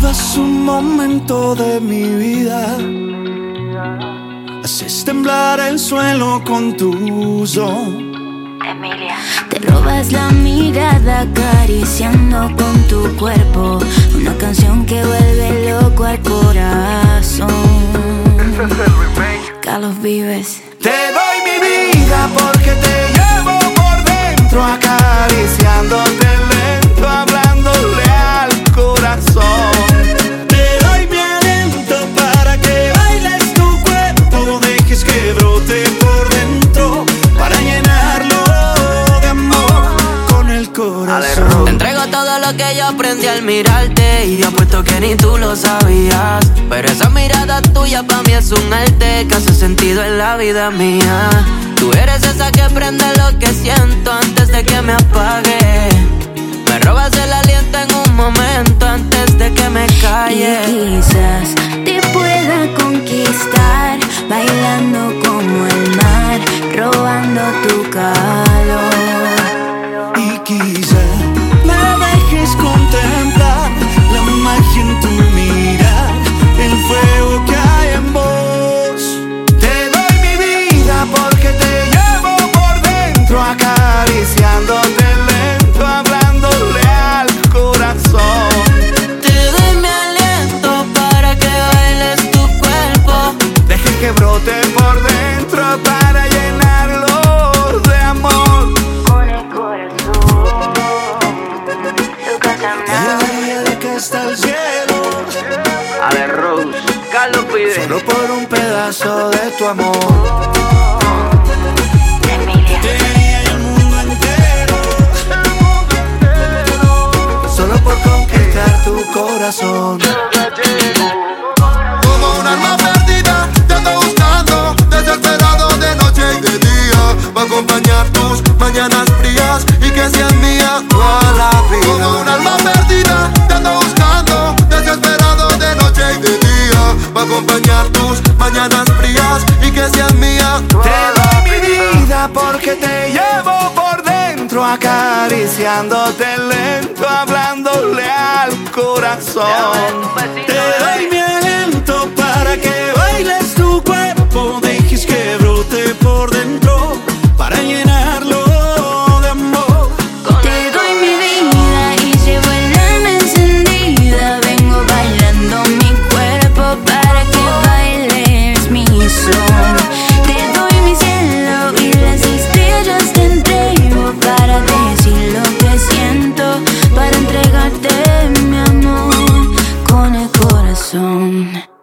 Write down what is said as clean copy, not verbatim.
Robas un momento de mi vida, haces temblar el suelo con tu uso. Emilia. Te robas la mirada acariciando con tu cuerpo una canción que vuelve loco al corazón. Carlos Vives. Te doy mi vida porque te llevo por dentro, acariciándote lento, hablándole al corazón. Te doy mi aliento para que bailes tu cuerpo, dejes que brote por dentro para llenarlo de amor con el corazón. Te entrego todo lo que yo aprendí al mirarte y yo apuesto que ni tú lo sabías. Pero esa mirada tuya pa' mí es un arte que hace sentido en la vida mía. Tú eres esa que prende lo que siento antes de que me apague. Me robas el aliento en un momento antes de que me calle. Y quizás te pueda conquistar bailando como el mar, robando tu calor. Y quizá me dejes contemplar la magia en tu mirar, el fuego que hay en vos. Te doy mi vida porque te llevo por dentro, acariciándote lento, hablándole al corazón. Te doy mi aliento para que bailes tu cuerpo. Deje que brote por dentro para llenarlo de amor. Con el corazón, Lucas Llevaría de que está el cielo, Ale Rose, Carlos Vives. solo por un pedazo de tu amor. Emilia. Te daría el mundo entero, solo por conquistar tu corazón. Como un alma perdida, te ando buscando, desesperado de noche y de día, para acompañar tus mañanas frías y que seas mía toda la vida. Como un alma perdida, te ando buscando, desesperado de noche y de día, para acompañar tus mañanas frías y que seas mía. Te doy mi vida porque te llevo por dentro, acariciándote lento, hablándole al corazón. Te doy mi aliento para que bailes tu cuerpo, dejes que brote por dentro para llenarlo de amor. Te doy mi vida y llevo el alma encendida. Vengo bailando mi cuerpo para que bailes mi son. Te doy mi cielo y las estrellas te entrego para decir lo que siento, para entregarte mi amor con el corazón.